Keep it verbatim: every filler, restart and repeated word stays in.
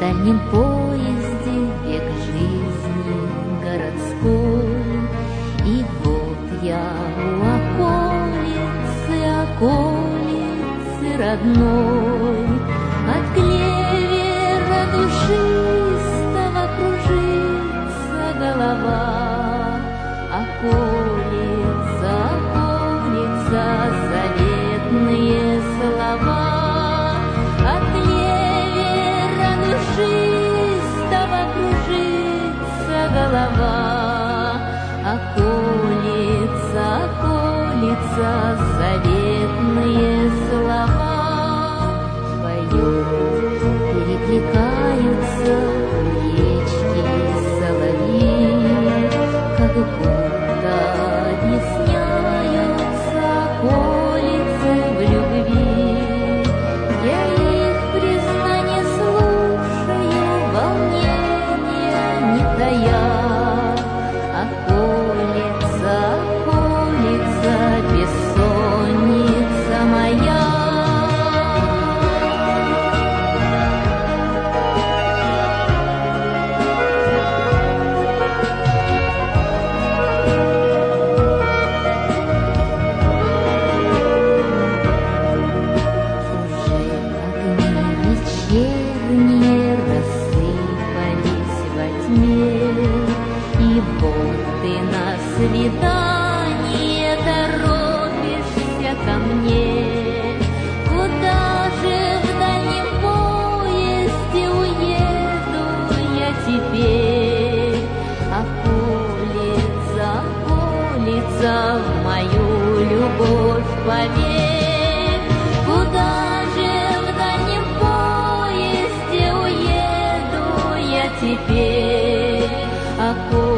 дальнем поезде бег жизни городской. И вот я у околицы, околицы родной. От клевера душистого кружится голова. Околица, околица, заветные слова. От клевера душистого кружится голова. Околица, околица, заветные слова. Поют, перекликаются речки и соловьи, как будто объясняются околицы в любви. Я их признание слушаю, волнения не тая. Околица, околица, бессонница моя. Вечерние рассыпались во тьме, и вот ты на свидание торопишься ко мне. Куда же в дальнем поезде уеду я теперь? Околица, околица, в мою любовь поверь. Куда же в дальнем поезде уеду я теперь? Околица,